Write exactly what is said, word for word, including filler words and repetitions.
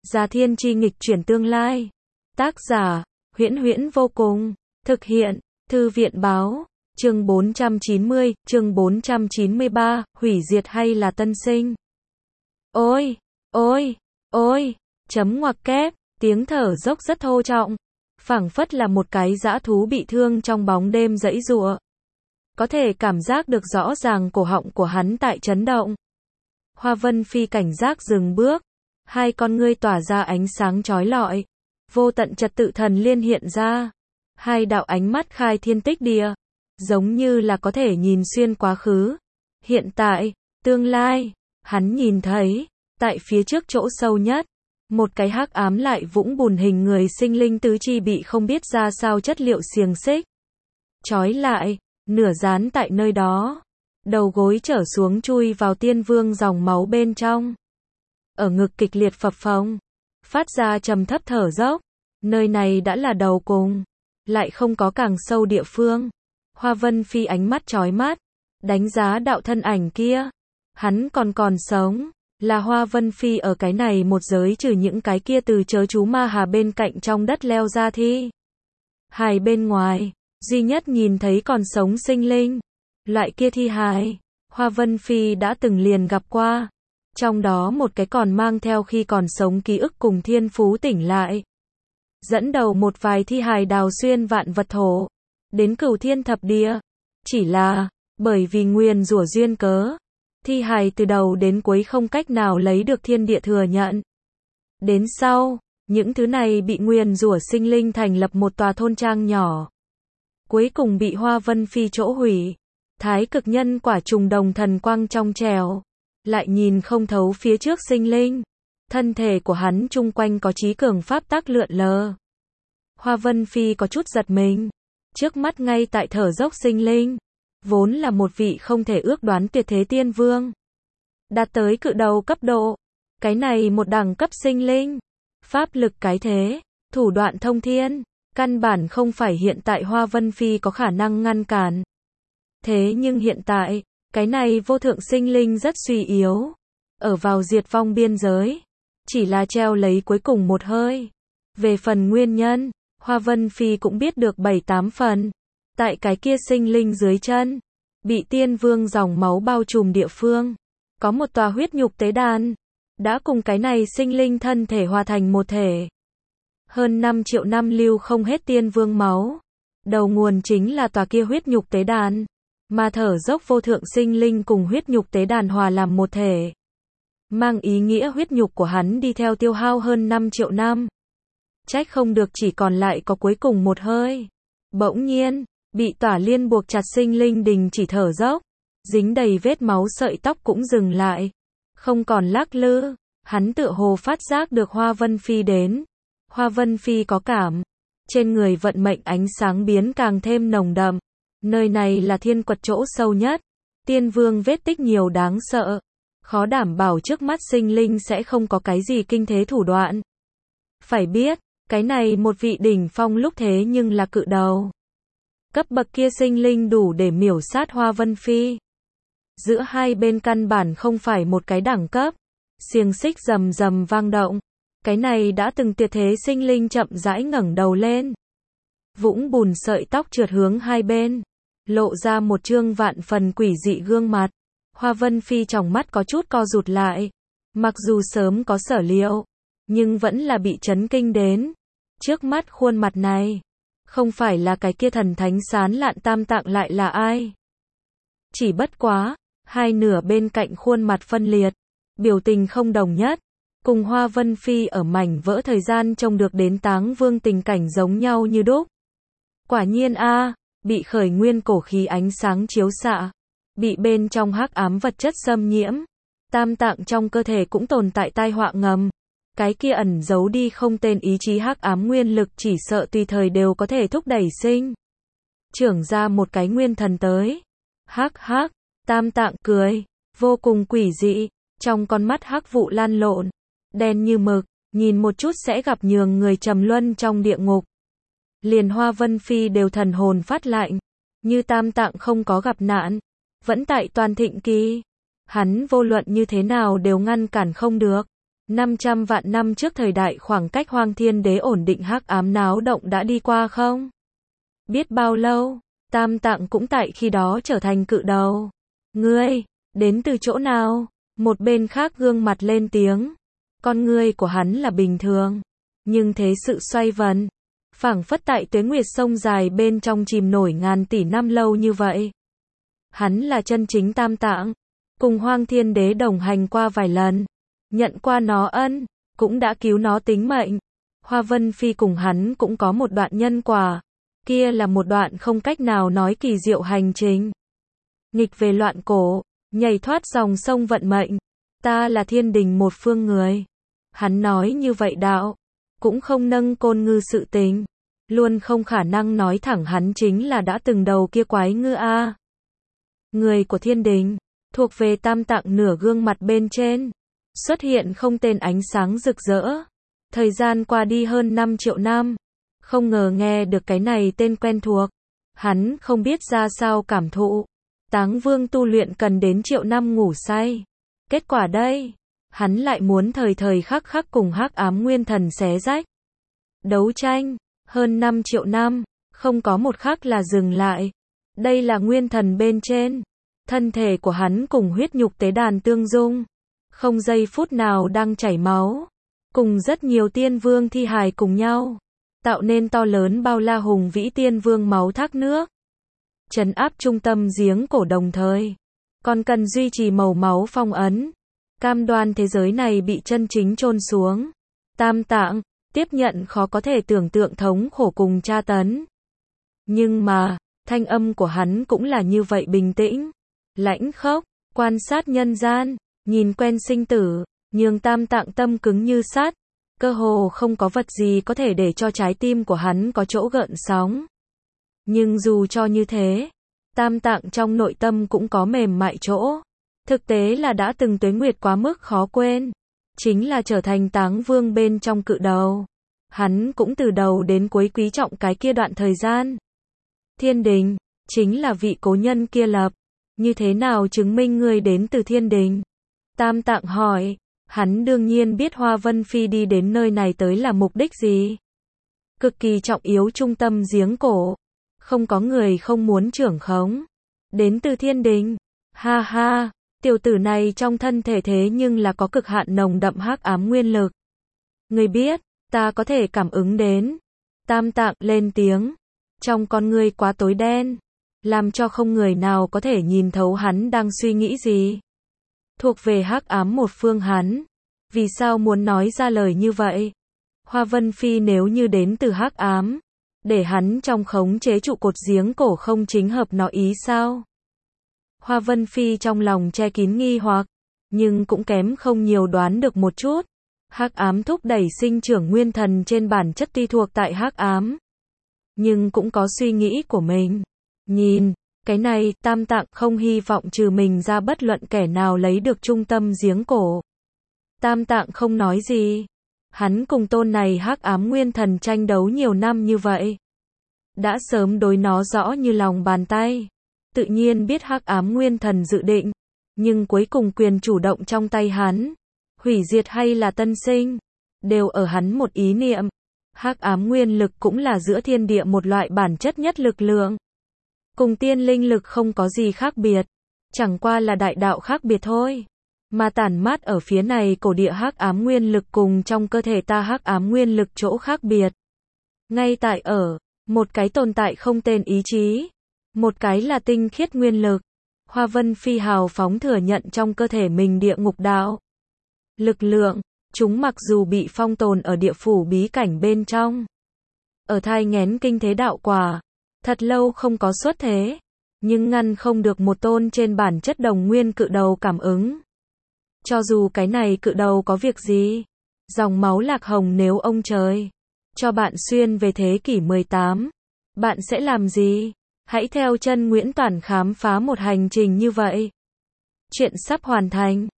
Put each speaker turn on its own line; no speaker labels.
Gia Thiên Chi nghịch chuyển tương lai. Tác giả, Huyễn Huyễn vô cùng. Thực hiện, Thư viện Báo. Chương bốn trăm chín mươi, chương bốn trăm chín mươi ba, hủy diệt hay là tân sinh? Ôi, ôi, ôi, chấm ngoặc kép, tiếng thở dốc rất thô trọng. Phảng phất là một cái dã thú bị thương trong bóng đêm giãy giụa. Có thể cảm giác được rõ ràng cổ họng của hắn tại chấn động. Hoa Vân Phi cảnh giác dừng bước. Hai con ngươi tỏa ra ánh sáng chói lọi. Vô tận trật tự thần liên hiện ra. Hai đạo ánh mắt khai thiên tích địa. Giống như là có thể nhìn xuyên quá khứ, hiện tại, tương lai. Hắn nhìn thấy, tại phía trước chỗ sâu nhất, một cái hắc ám lại vũng bùn hình người sinh linh tứ chi bị không biết ra sao chất liệu xiềng xích trói lại, nửa dán tại nơi đó. Đầu gối trở xuống chui vào tiên vương dòng máu bên trong. Ở ngực kịch liệt phập phồng, phát ra trầm thấp thở dốc. Nơi này đã là đầu cùng, lại không có càng sâu địa phương. Hoa Vân Phi ánh mắt chói mắt, đánh giá đạo thân ảnh kia. Hắn còn còn sống, là Hoa Vân Phi ở cái này một giới trừ những cái kia từ chớ chú ma hà bên cạnh trong đất leo ra thi hài bên ngoài, duy nhất nhìn thấy còn sống sinh linh. Loại kia thi hài, Hoa Vân Phi đã từng liền gặp qua. Trong đó một cái còn mang theo khi còn sống ký ức cùng thiên phú tỉnh lại. Dẫn đầu một vài thi hài đào xuyên vạn vật thổ. Đến cửu thiên thập địa. Chỉ là, bởi vì nguyền rủa duyên cớ. Thi hài từ đầu đến cuối không cách nào lấy được thiên địa thừa nhận. Đến sau, những thứ này bị nguyền rủa sinh linh thành lập một tòa thôn trang nhỏ. Cuối cùng bị Hoa Vân Phi chỗ hủy. Thái cực nhân quả trùng đồng thần quang trong trèo. Lại nhìn không thấu phía trước sinh linh. Thân thể của hắn chung quanh có trí cường pháp tắc lượn lờ. Hoa Vân Phi có chút giật mình. Trước mắt ngay tại thở dốc sinh linh. Vốn là một vị không thể ước đoán tuyệt thế tiên vương. Đạt tới cự đầu cấp độ. Cái này một đẳng cấp sinh linh. Pháp lực cái thế. Thủ đoạn thông thiên. Căn bản không phải hiện tại Hoa Vân Phi có khả năng ngăn cản. Thế nhưng hiện tại, cái này vô thượng sinh linh rất suy yếu. Ở vào diệt vong biên giới. Chỉ là treo lấy cuối cùng một hơi. Về phần nguyên nhân, Hoa Vân Phi cũng biết được bảy tám phần. Tại cái kia sinh linh dưới chân, bị tiên vương dòng máu bao trùm địa phương, có một tòa huyết nhục tế đàn, đã cùng cái này sinh linh thân thể hòa thành một thể. Hơn năm triệu năm lưu không hết tiên vương máu. Đầu nguồn chính là tòa kia huyết nhục tế đàn, mà thở dốc vô thượng sinh linh cùng huyết nhục tế đàn hòa làm một thể. Mang ý nghĩa huyết nhục của hắn đi theo tiêu hao hơn năm triệu năm. Trách không được chỉ còn lại có cuối cùng một hơi. Bỗng nhiên, bị tỏa liên buộc chặt sinh linh đình chỉ thở dốc. Dính đầy vết máu sợi tóc cũng dừng lại. Không còn lắc lư. Hắn tựa hồ phát giác được Hoa Vân Phi đến. Hoa Vân Phi có cảm. Trên người vận mệnh ánh sáng biến càng thêm nồng đậm. Nơi này là thiên quật chỗ sâu nhất. Tiên vương vết tích nhiều đáng sợ. Khó đảm bảo trước mắt sinh linh sẽ không có cái gì kinh thế thủ đoạn. Phải biết, cái này một vị đỉnh phong lúc thế nhưng là cự đầu. Cấp bậc kia sinh linh đủ để miểu sát Hoa Vân Phi. Giữa hai bên căn bản không phải một cái đẳng cấp. Xiềng xích rầm rầm vang động. Cái này đã từng tuyệt thế sinh linh chậm rãi ngẩng đầu lên. Vũng bùn sợi tóc trượt hướng hai bên. Lộ ra một trương vạn phần quỷ dị gương mặt. Hoa Vân Phi trong mắt có chút co rụt lại. Mặc dù sớm có sở liệu, nhưng vẫn là bị chấn kinh đến. Trước mắt khuôn mặt này, không phải là cái kia thần thánh sán lạn tam tạng lại là ai? Chỉ bất quá, hai nửa bên cạnh khuôn mặt phân liệt, biểu tình không đồng nhất, cùng Hoa Vân Phi ở mảnh vỡ thời gian trông được đến Táng Vương tình cảnh giống nhau như đúc. Quả nhiên a, bị khởi nguyên cổ khí ánh sáng chiếu xạ, bị bên trong hắc ám vật chất xâm nhiễm, tam tạng trong cơ thể cũng tồn tại tai họa ngầm. Cái kia ẩn giấu đi không tên ý chí hắc ám nguyên lực chỉ sợ tùy thời đều có thể thúc đẩy sinh trưởng ra một cái nguyên thần tới. Hắc hắc, tam tạng cười, vô cùng quỷ dị, trong con mắt hắc vụ lan lộn, đen như mực, nhìn một chút sẽ gặp nhường người trầm luân trong địa ngục. Liền Hoa Vân Phi đều thần hồn phát lạnh, như tam tạng không có gặp nạn, vẫn tại toàn thịnh kỳ. Hắn vô luận như thế nào đều ngăn cản không được. năm trăm vạn năm trước thời đại khoảng cách Hoang Thiên Đế ổn định hắc ám náo động đã đi qua không? Biết bao lâu, Tam Tạng cũng tại khi đó trở thành cự đầu. Ngươi, đến từ chỗ nào? Một bên khác gương mặt lên tiếng. Con ngươi của hắn là bình thường, nhưng thế sự xoay vần, phảng phất tại tuế nguyệt sông dài bên trong chìm nổi ngàn tỷ năm lâu như vậy. Hắn là chân chính Tam Tạng, cùng Hoang Thiên Đế đồng hành qua vài lần, nhận qua nó ân, cũng đã cứu nó tính mệnh. Hoa Vân Phi cùng hắn cũng có một đoạn nhân quả, kia là một đoạn không cách nào nói kỳ diệu hành trình. Nghịch về loạn cổ, nhảy thoát dòng sông vận mệnh, ta là thiên đình một phương người. Hắn nói như vậy đạo, cũng không nâng côn ngư sự tình, luôn không khả năng nói thẳng hắn chính là đã từng đầu kia quái ngư a. Người của thiên đình, thuộc về Tam Tạng nửa gương mặt bên trên, xuất hiện không tên ánh sáng rực rỡ. Thời gian qua đi hơn năm triệu năm, không ngờ nghe được cái này tên quen thuộc, hắn không biết ra sao cảm thụ. Táng Vương tu luyện cần đến triệu năm ngủ say. Kết quả đây, hắn lại muốn thời thời khắc khắc cùng hắc ám nguyên thần xé rách. Đấu tranh, hơn năm triệu năm, không có một khắc là dừng lại. Đây là nguyên thần bên trên. Thân thể của hắn cùng huyết nhục tế đàn tương dung. Không giây phút nào đang chảy máu. Cùng rất nhiều tiên vương thi hài cùng nhau. Tạo nên to lớn bao la hùng vĩ tiên vương máu thác nước. Trấn áp trung tâm giếng cổ đồng thời. Còn cần duy trì màu máu phong ấn. Cam đoan thế giới này bị chân chính chôn xuống. Tam Tạng, tiếp nhận khó có thể tưởng tượng thống khổ cùng tra tấn. Nhưng mà, thanh âm của hắn cũng là như vậy bình tĩnh, lãnh khốc, quan sát nhân gian, nhìn quen sinh tử, nhường Tam Tạng tâm cứng như sắt, cơ hồ không có vật gì có thể để cho trái tim của hắn có chỗ gợn sóng. Nhưng dù cho như thế, Tam Tạng trong nội tâm cũng có mềm mại chỗ. Thực tế là đã từng tuế nguyệt quá mức khó quên, chính là trở thành Táng Vương bên trong cự đầu. Hắn cũng từ đầu đến cuối quý trọng cái kia đoạn thời gian. Thiên đình, chính là vị cố nhân kia lập. Như thế nào chứng minh ngươi đến từ thiên đình? Tam Tạng hỏi, hắn đương nhiên biết Hoa Vân Phi đi đến nơi này tới là mục đích gì. Cực kỳ trọng yếu trung tâm giếng cổ. Không có người không muốn trưởng khống. Đến từ thiên đình. Ha ha, tiểu tử này trong thân thể thế nhưng là có cực hạn nồng đậm hắc ám nguyên lực. Ngươi biết, ta có thể cảm ứng đến. Tam Tạng lên tiếng. Trong con ngươi quá tối đen, làm cho không người nào có thể nhìn thấu hắn đang suy nghĩ gì. Thuộc về hắc ám một phương hắn. Vì sao muốn nói ra lời như vậy? Hoa Vân Phi nếu như đến từ hắc ám, để hắn trong khống chế trụ cột giếng cổ không chính hợp nó ý sao? Hoa Vân Phi trong lòng che kín nghi hoặc, nhưng cũng kém không nhiều đoán được một chút. Hắc ám thúc đẩy sinh trưởng nguyên thần trên bản chất tuy thuộc tại hắc ám, nhưng cũng có suy nghĩ của mình. Nhìn, cái này, Tam Tạng không hy vọng trừ mình ra bất luận kẻ nào lấy được trung tâm giếng cổ. Tam Tạng không nói gì. Hắn cùng tôn này hắc ám nguyên thần tranh đấu nhiều năm như vậy. Đã sớm đối nó rõ như lòng bàn tay. Tự nhiên biết hắc ám nguyên thần dự định. Nhưng cuối cùng quyền chủ động trong tay hắn. Hủy diệt hay là tân sinh. Đều ở hắn một ý niệm. Hắc ám nguyên lực cũng là giữa thiên địa một loại bản chất nhất lực lượng. Cùng tiên linh lực không có gì khác biệt. Chẳng qua là đại đạo khác biệt thôi. Mà tản mát ở phía này cổ địa hắc ám nguyên lực cùng trong cơ thể ta hắc ám nguyên lực chỗ khác biệt. Ngay tại ở, một cái tồn tại không tên ý chí. Một cái là tinh khiết nguyên lực. Hoa Vân Phi hào phóng thừa nhận trong cơ thể mình địa ngục đạo. Lực lượng, chúng mặc dù bị phong tồn ở địa phủ bí cảnh bên trong. Ở thai nghén kinh thế đạo quả. Thật lâu không có xuất thế. Nhưng ngăn không được một tôn trên bản chất đồng nguyên cự đầu cảm ứng. Cho dù cái này cự đầu có việc gì. Dòng máu lạc hồng nếu ông trời cho bạn xuyên về thế kỷ mười tám. Bạn sẽ làm gì? Hãy theo chân Nguyễn Toản khám phá một hành trình như vậy. Chuyện sắp hoàn thành.